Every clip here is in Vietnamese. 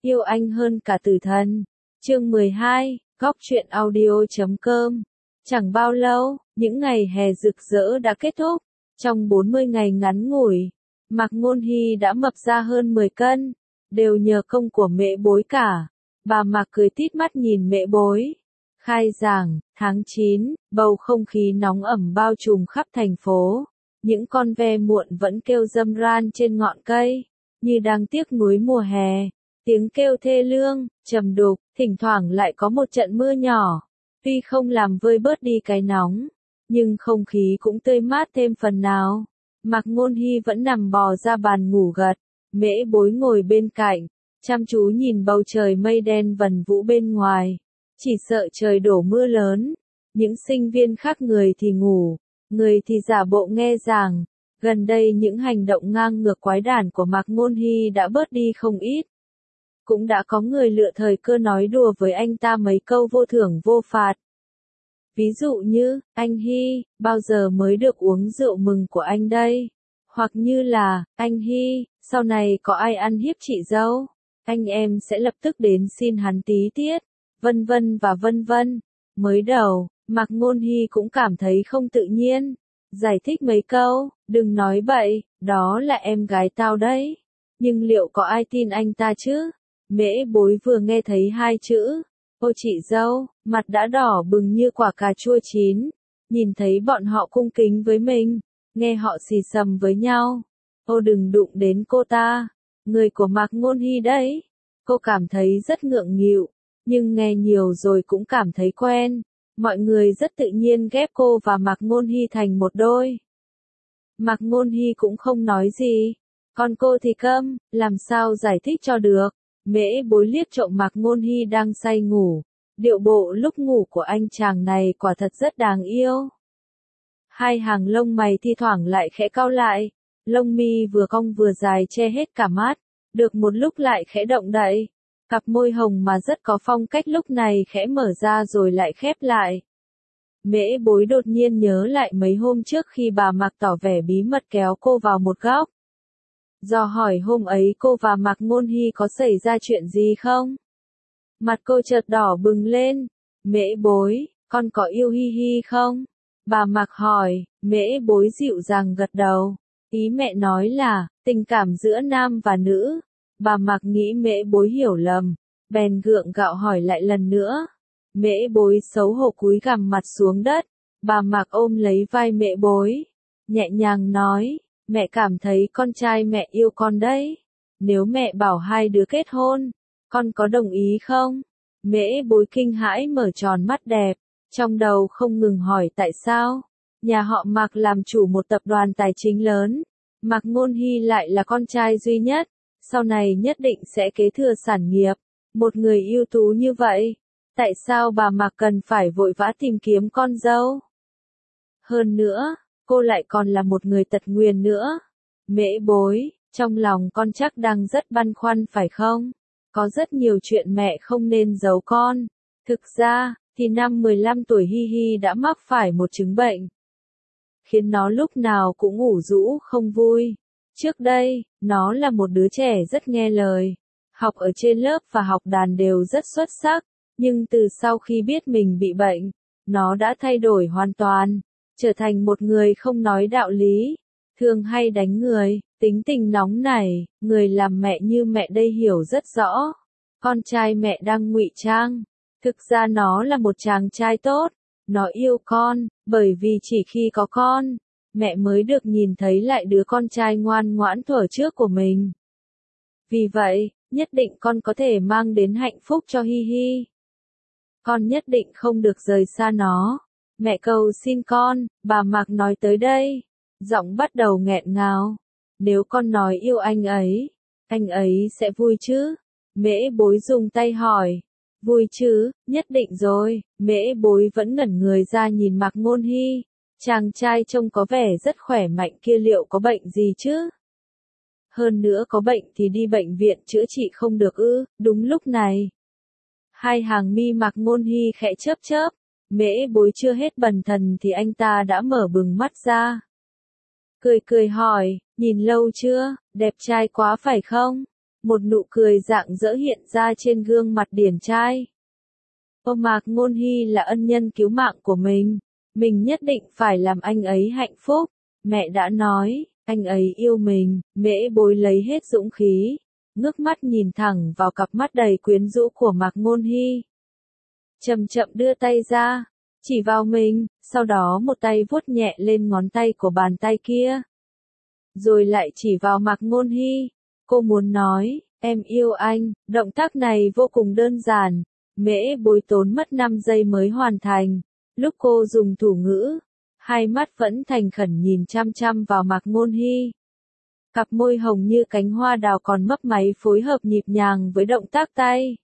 yêu anh hơn cả tử thần. Chương 12, Góc truyện audio.com. Chẳng bao lâu, những ngày hè rực rỡ đã kết thúc. Trong 40 ngày ngắn ngủi, Mạc Ngôn Hy đã mập ra hơn 10 cân, đều nhờ công của mẹ bối cả. Bà Mạc cười tít mắt nhìn mẹ bối. Khai giảng, tháng 9, bầu không khí nóng ẩm bao trùm khắp thành phố. Những con ve muộn vẫn kêu râm ran trên ngọn cây, như đang tiếc nuối mùa hè. Tiếng kêu thê lương, trầm đục, thỉnh thoảng lại có một trận mưa nhỏ. Tuy không làm vơi bớt đi cái nóng, nhưng không khí cũng tươi mát thêm phần nào. Mạc Ngôn Hy vẫn nằm bò ra bàn ngủ gật, mễ bối ngồi bên cạnh, chăm chú nhìn bầu trời mây đen vần vũ bên ngoài. Chỉ sợ trời đổ mưa lớn. Những sinh viên khác người thì ngủ, người thì giả bộ nghe giảng. Gần đây những hành động ngang ngược quái đản của Mạc Ngôn Hy đã bớt đi không ít. Cũng đã có người lựa thời cơ nói đùa với anh ta mấy câu vô thưởng vô phạt. Ví dụ như, anh Hy, bao giờ mới được uống rượu mừng của anh đây? Hoặc như là, anh Hy, sau này có ai ăn hiếp chị dâu? Anh em sẽ lập tức đến xin hắn tí tiết. Vân vân và vân vân. Mới đầu, Mạc Ngôn Hy cũng cảm thấy không tự nhiên. Giải thích mấy câu, đừng nói bậy, đó là em gái tao đấy. Nhưng liệu có ai tin anh ta chứ? Mễ bối vừa nghe thấy hai chữ, ô chị dâu, mặt đã đỏ bừng như quả cà chua chín. Nhìn thấy bọn họ cung kính với mình, nghe họ xì xầm với nhau. Ô đừng đụng đến cô ta, người của Mạc Ngôn Hy đấy. Cô cảm thấy rất ngượng nghịu, nhưng nghe nhiều rồi cũng cảm thấy quen. Mọi người rất tự nhiên ghép cô và Mạc Ngôn Hy thành một đôi. Mạc Ngôn Hy cũng không nói gì, còn cô thì câm, làm sao giải thích cho được. Mễ bối liếc trộm Mạc Ngôn Hy đang say ngủ. Điệu bộ lúc ngủ của anh chàng này quả thật rất đáng yêu. Hai hàng lông mày thi thoảng lại khẽ cau lại, lông mi vừa cong vừa dài che hết cả mắt, được một lúc lại khẽ động đậy. Cặp môi hồng mà rất có phong cách lúc này khẽ mở ra rồi lại khép lại. Mễ bối đột nhiên nhớ lại mấy hôm trước khi bà Mạc tỏ vẻ bí mật kéo cô vào một góc. Dò hỏi hôm ấy cô và Mạc Ngôn Hy có xảy ra chuyện gì không? Mặt cô chợt đỏ bừng lên. Mễ bối, con có yêu Hy Hy không? Bà Mạc hỏi. Mễ bối dịu dàng gật đầu. Ý mẹ nói là, tình cảm giữa nam và nữ. Bà Mạc nghĩ mễ bối hiểu lầm, bèn gượng gạo hỏi lại lần nữa. Mễ bối xấu hổ cúi gằm mặt xuống đất. Bà Mạc ôm lấy vai mễ bối, nhẹ nhàng nói, mẹ cảm thấy con trai mẹ yêu con đấy. Nếu mẹ bảo hai đứa kết hôn, con có đồng ý không? Mễ bối kinh hãi mở tròn mắt đẹp, trong đầu không ngừng hỏi tại sao. Nhà họ Mạc làm chủ một tập đoàn tài chính lớn, Mạc Ngôn Hy lại là con trai duy nhất, sau này nhất định sẽ kế thừa sản nghiệp. Một người ưu tú như vậy, tại sao bà Mạc cần phải vội vã tìm kiếm con dâu? Hơn nữa, cô lại còn là một người tật nguyền nữa. Mễ bối, trong lòng con chắc đang rất băn khoăn phải không? Có rất nhiều chuyện mẹ không nên giấu con. Thực ra, thì năm 15 tuổi Hy Hy đã mắc phải một chứng bệnh, khiến nó lúc nào cũng ngủ rũ không vui. Trước đây, nó là một đứa trẻ rất nghe lời, học ở trên lớp và học đàn đều rất xuất sắc, nhưng từ sau khi biết mình bị bệnh, nó đã thay đổi hoàn toàn, trở thành một người không nói đạo lý, thường hay đánh người, tính tình nóng nảy. Người làm mẹ như mẹ đây hiểu rất rõ, con trai mẹ đang ngụy trang, thực ra nó là một chàng trai tốt, nó yêu con, bởi vì chỉ khi có con, mẹ mới được nhìn thấy lại đứa con trai ngoan ngoãn thuở trước của mình. Vì vậy, nhất định con có thể mang đến hạnh phúc cho Hy Hy. Con nhất định không được rời xa nó. Mẹ cầu xin con, bà Mạc nói tới đây, giọng bắt đầu nghẹn ngào. Nếu con nói yêu anh ấy sẽ vui chứ? Mễ bối dùng tay hỏi. Vui chứ, nhất định rồi. Mễ bối vẫn ngẩn người ra nhìn Mạc Ngôn Hy. Chàng trai trông có vẻ rất khỏe mạnh kia liệu có bệnh gì chứ? Hơn nữa có bệnh thì đi bệnh viện chữa trị không được ư? Đúng lúc này, hai hàng mi Mạc Ngôn Hy khẽ chớp chớp. Mễ bối chưa hết bần thần thì anh ta đã mở bừng mắt ra. Cười cười hỏi, nhìn lâu chưa, đẹp trai quá phải không? Một nụ cười rạng rỡ hiện ra trên gương mặt điển trai. Mạc Ngôn Hy là ân nhân cứu mạng của mình nhất định phải làm anh ấy hạnh phúc. Mẹ đã nói, anh ấy yêu mình. Mễ Bối lấy hết dũng khí, ngước mắt nhìn thẳng vào cặp mắt đầy quyến rũ của Mạc Ngôn Hy. Chậm chậm đưa tay ra, chỉ vào mình, sau đó một tay vuốt nhẹ lên ngón tay của bàn tay kia. Rồi lại chỉ vào Mạc Ngôn Hy. Cô muốn nói, em yêu anh. Động tác này vô cùng đơn giản. Mễ Bối tốn mất 5 giây mới hoàn thành. Lúc cô dùng thủ ngữ, hai mắt vẫn thành khẩn nhìn chăm chăm vào Mạc Ngôn Hy. Cặp môi hồng như cánh hoa đào còn mấp máy phối hợp nhịp nhàng với động tác tay.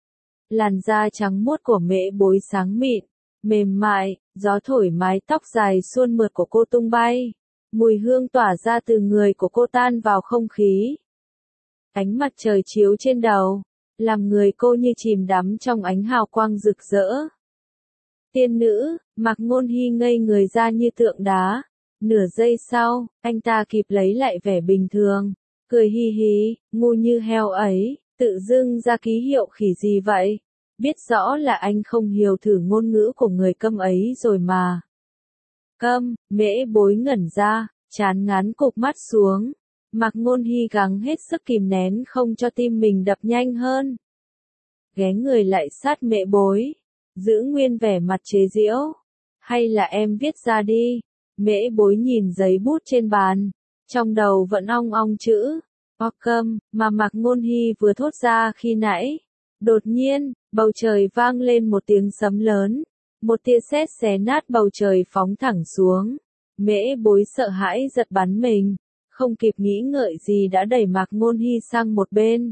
Làn da trắng muốt của Mễ Bối sáng mịn, mềm mại, gió thổi mái tóc dài suôn mượt của cô tung bay. Mùi hương tỏa ra từ người của cô tan vào không khí. Ánh mặt trời chiếu trên đầu, làm người cô như chìm đắm trong ánh hào quang rực rỡ. Tiên nữ, Mạc Ngôn Hy ngây người ra như tượng đá. Nửa giây sau, anh ta kịp lấy lại vẻ bình thường, cười hi hi, ngu như heo ấy, tự dưng ra ký hiệu khỉ gì vậy? Biết rõ là anh không hiểu thử ngôn ngữ của người câm ấy rồi mà. Câm, Mễ Bối ngẩn ra, chán ngán cụp mắt xuống. Mạc Ngôn Hy gắng hết sức kìm nén không cho tim mình đập nhanh hơn. Ghé người lại sát Mễ Bối, giữ nguyên vẻ mặt chế giễu. Hay là em viết ra đi. Mễ Bối nhìn giấy bút trên bàn, trong đầu vẫn ong ong chữ câm mà Mạc Ngôn Hy vừa thốt ra khi nãy. Đột nhiên, bầu trời vang lên một tiếng sấm lớn, một tia sét xé nát bầu trời phóng thẳng xuống. Mễ Bối sợ hãi giật bắn mình, không kịp nghĩ ngợi gì đã đẩy Mạc Ngôn Hy sang một bên.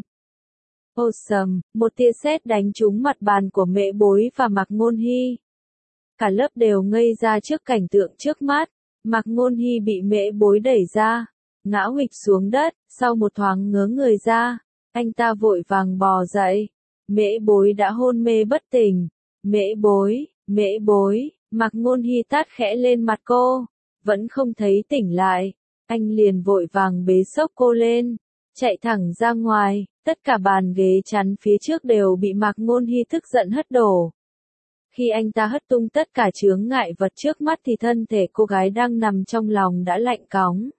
Ô sầm, một tia sét đánh trúng mặt bàn của Mễ Bối và Mạc Ngôn Hy. Cả lớp đều ngây ra trước cảnh tượng trước mắt. Mạc Ngôn Hy bị Mễ Bối đẩy ra, ngã huỵch xuống đất. Sau một thoáng ngớ người ra, anh ta vội vàng bò dậy. Mễ Bối đã hôn mê bất tỉnh. Mễ Bối, Mạc Ngôn Hy tát khẽ lên mặt cô, vẫn không thấy tỉnh lại. Anh liền vội vàng bế xốc cô lên, chạy thẳng ra ngoài. Tất cả bàn ghế chắn phía trước đều bị Mạc Ngôn Hy tức giận hất đổ. Khi anh ta hất tung tất cả chướng ngại vật trước mắt thì thân thể cô gái đang nằm trong lòng đã lạnh cóng.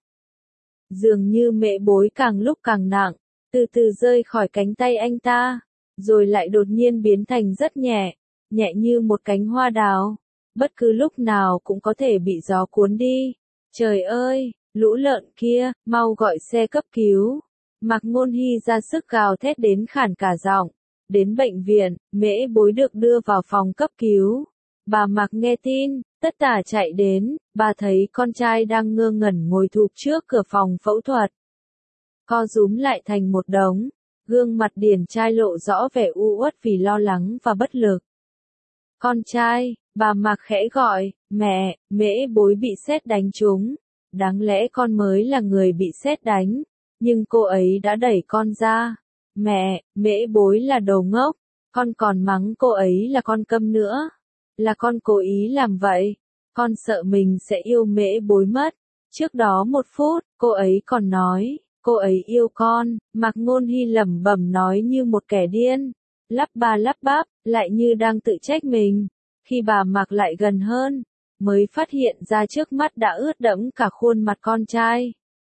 Dường như Mễ Bối càng lúc càng nặng, từ từ rơi khỏi cánh tay anh ta, rồi lại đột nhiên biến thành rất nhẹ, nhẹ như một cánh hoa đào, bất cứ lúc nào cũng có thể bị gió cuốn đi. Trời ơi, lũ lợn kia, mau gọi xe cấp cứu. Mạc Ngôn Hy ra sức gào thét đến khản cả giọng. Đến bệnh viện, Mễ Bối được đưa vào phòng cấp cứu. Bà Mạc nghe tin, tất tả chạy đến, bà thấy con trai đang ngơ ngẩn ngồi thụp trước cửa phòng phẫu thuật. Co rúm lại thành một đống, gương mặt điển trai lộ rõ vẻ u uất vì lo lắng và bất lực. Con trai, bà Mạc khẽ gọi, mẹ, Mễ Bối bị sét đánh trúng. Đáng lẽ con mới là người bị sét đánh, nhưng cô ấy đã đẩy con ra. Mẹ, Mễ Bối là đồ ngốc, con còn mắng cô ấy là con câm nữa. Là con cố ý làm vậy, con sợ mình sẽ yêu Mễ Bối mất. Trước đó 1 phút, cô ấy còn nói, cô ấy yêu con. Mạc Ngôn Hy lẩm bẩm nói như một kẻ điên, lắp ba lắp bắp, lại như đang tự trách mình. Khi bà Mạc lại gần hơn, mới phát hiện ra trước mắt đã ướt đẫm cả khuôn mặt con trai.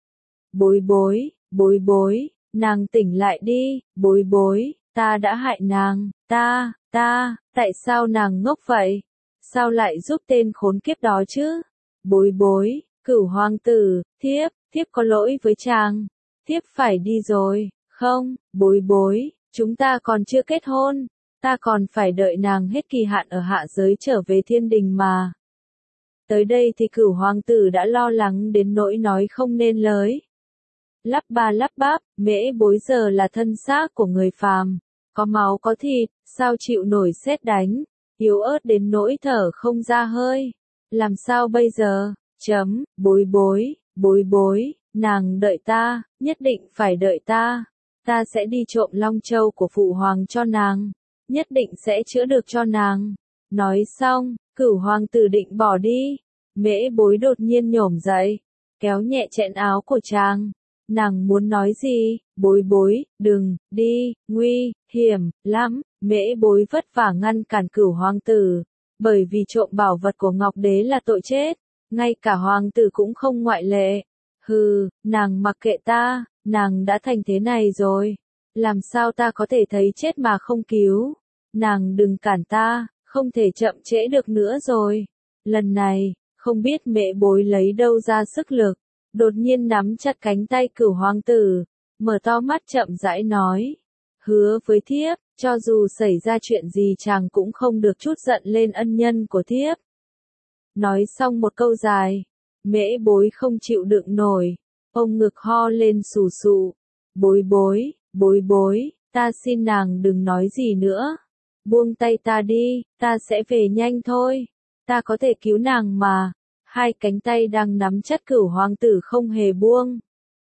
Bối, nàng tỉnh lại đi. Bối, ta đã hại nàng, tại sao nàng ngốc vậy? Sao lại giúp tên khốn kiếp đó chứ? Bối, Cửu hoàng tử, thiếp có lỗi với chàng, thiếp phải đi rồi. Không, Bối, chúng ta còn chưa kết hôn, ta còn phải đợi nàng hết kỳ hạn ở hạ giới trở về thiên đình mà. Tới đây thì Cửu hoàng tử đã lo lắng đến nỗi nói không nên lời. Lắp ba lắp bắp, Mễ Bối giờ là thân xác của người phàm, có máu có thịt, sao chịu nổi sét đánh, yếu ớt đến nỗi thở không ra hơi. Làm sao bây giờ? Bối, nàng đợi ta, nhất định phải đợi ta. Ta sẽ đi trộm Long Châu của phụ hoàng cho nàng, nhất định sẽ chữa được cho nàng. Nói xong, Cửu hoàng tử định bỏ đi. Mễ Bối đột nhiên nhổm dậy, kéo nhẹ chẽn áo của chàng. Nàng muốn nói gì, bối bối, đừng, đi, nguy, hiểm, lắm, Mễ Bối vất vả ngăn cản Cửu hoàng tử, bởi vì trộm bảo vật của Ngọc Đế là tội chết, ngay cả hoàng tử cũng không ngoại lệ. Hừ, nàng mặc kệ ta, nàng đã thành thế này rồi, làm sao ta có thể thấy chết mà không cứu, nàng đừng cản ta, không thể chậm trễ được nữa rồi. Lần này, không biết Mễ Bối lấy đâu ra sức lực, đột nhiên nắm chặt cánh tay Cửu hoàng tử, mở to mắt chậm rãi nói, hứa với thiếp, cho dù xảy ra chuyện gì chàng cũng không được chút giận lên ân nhân của thiếp. Nói xong một câu dài, Mễ Bối không chịu đựng nổi, ôm ngực ho lên sù sụ, bối bối, bối bối, ta xin nàng đừng nói gì nữa, buông tay ta đi, ta sẽ về nhanh thôi, ta có thể cứu nàng mà. Hai cánh tay đang nắm chặt Cửu hoàng tử không hề buông.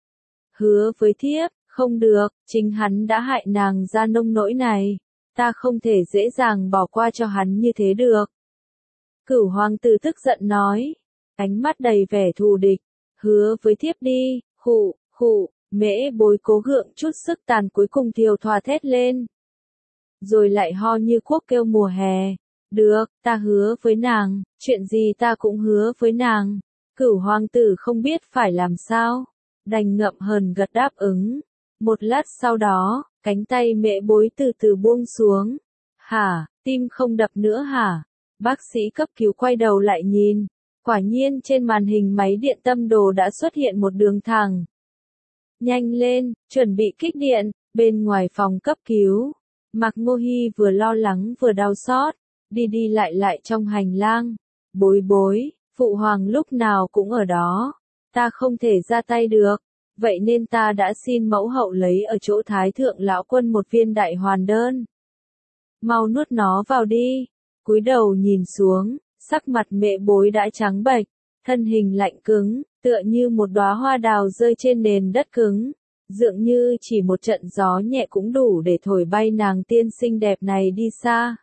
Hứa với thiếp, không được, chính hắn đã hại nàng ra nông nỗi này, ta không thể dễ dàng bỏ qua cho hắn như thế được. Cửu hoàng tử tức giận nói, ánh mắt đầy vẻ thù địch, hứa với thiếp đi, khụ, khụ, Mễ Bối cố gượng chút sức tàn cuối cùng thiều thòa thét lên. Rồi lại ho như cuốc kêu mùa hè. Được, ta hứa với nàng, chuyện gì ta cũng hứa với nàng. Cửu hoàng tử không biết phải làm sao, đành ngậm hờn gật đáp ứng. Một lát sau đó, cánh tay Mễ Bối từ từ buông xuống. Hả, tim không đập nữa hả? Bác sĩ cấp cứu quay đầu lại nhìn. Quả nhiên trên màn hình máy điện tâm đồ đã xuất hiện một đường thẳng. Nhanh lên, chuẩn bị kích điện, bên ngoài phòng cấp cứu. Mạc Ngô Hi vừa lo lắng vừa đau xót, đi đi lại trong hành lang. Bối bối, phụ hoàng lúc nào cũng ở đó. Ta không thể ra tay được. Vậy nên ta đã xin mẫu hậu lấy ở chỗ Thái thượng lão quân một viên đại hoàn đơn. Mau nuốt nó vào đi. Cúi đầu nhìn xuống, sắc mặt Mễ Bối đã trắng bệch, thân hình lạnh cứng, tựa như một đóa hoa đào rơi trên nền đất cứng. Dường như chỉ một trận gió nhẹ cũng đủ để thổi bay nàng tiên xinh đẹp này đi xa.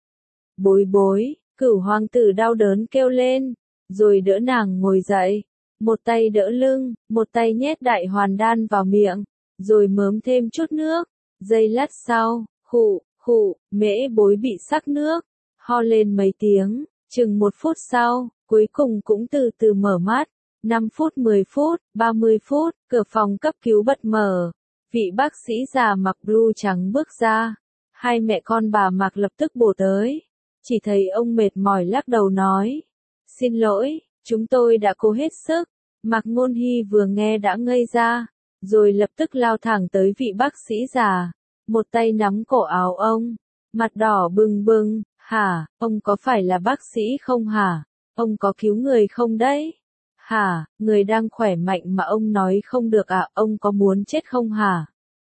Bối bối, Cửu hoàng tử đau đớn kêu lên, rồi đỡ nàng ngồi dậy, một tay đỡ lưng, một tay nhét đại hoàn đan vào miệng, rồi mớm thêm chút nước. Giây lát sau, khụ, khụ, Mễ Bối bị sắc nước, ho lên mấy tiếng, chừng 1 phút sau, cuối cùng cũng từ từ mở mắt. 5 phút, 10 phút, 30 phút, cửa phòng cấp cứu bật mở. Vị bác sĩ già mặc blue trắng bước ra. Hai mẹ con bà Mạc lập tức bổ tới. Chỉ thấy ông mệt mỏi lắc đầu nói. Xin lỗi, chúng tôi đã cố hết sức. Mạc Ngôn Hi vừa nghe đã ngây ra, rồi lập tức lao thẳng tới vị bác sĩ già. Một tay nắm cổ áo ông, mặt đỏ bừng bừng. Hả, ông có phải là bác sĩ không hả? Ông có cứu người không đấy? Hả, người đang khỏe mạnh mà ông nói không được à, ông có muốn chết không hả?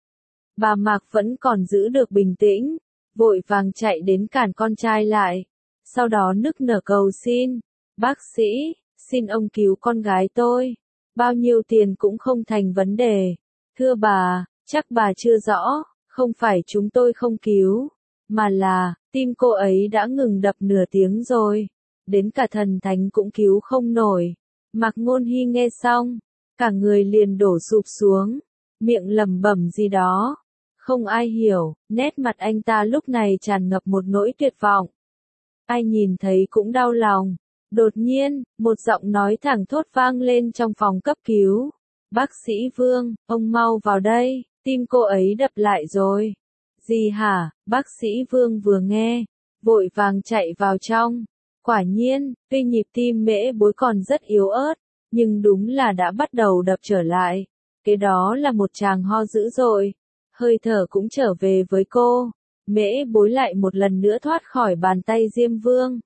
Bà Mạc vẫn còn giữ được bình tĩnh, vội vàng chạy đến cản con trai lại, sau đó nức nở cầu xin, bác sĩ, xin ông cứu con gái tôi, bao nhiêu tiền cũng không thành vấn đề. Thưa bà, chắc bà chưa rõ, không phải chúng tôi không cứu, mà là, tim cô ấy đã ngừng đập nửa tiếng rồi, đến cả thần thánh cũng cứu không nổi. Mạc Ngôn Hi nghe xong, cả người liền đổ sụp xuống, miệng lẩm bẩm gì đó. Không ai hiểu, nét mặt anh ta lúc này tràn ngập một nỗi tuyệt vọng. Ai nhìn thấy cũng đau lòng. Đột nhiên, một giọng nói thẳng thốt vang lên trong phòng cấp cứu. Bác sĩ Vương, ông mau vào đây, tim cô ấy đập lại rồi. Gì hả? Bác sĩ Vương vừa nghe, vội vàng chạy vào trong. Quả nhiên, tuy nhịp tim Mễ Bối còn rất yếu ớt, nhưng đúng là đã bắt đầu đập trở lại. Kế đó là một tràng ho dữ dội, hơi thở cũng trở về với cô. Mễ Bối lại một lần nữa thoát khỏi bàn tay Diêm Vương.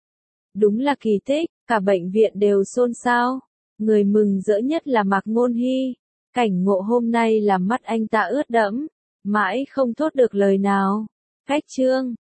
Đúng là kỳ tích, cả bệnh viện đều xôn xao. Người mừng rỡ nhất là Mạc Ngôn Hi. Cảnh ngộ hôm nay làm mắt anh ta ướt đẫm, mãi không thốt được lời nào. Khách trương.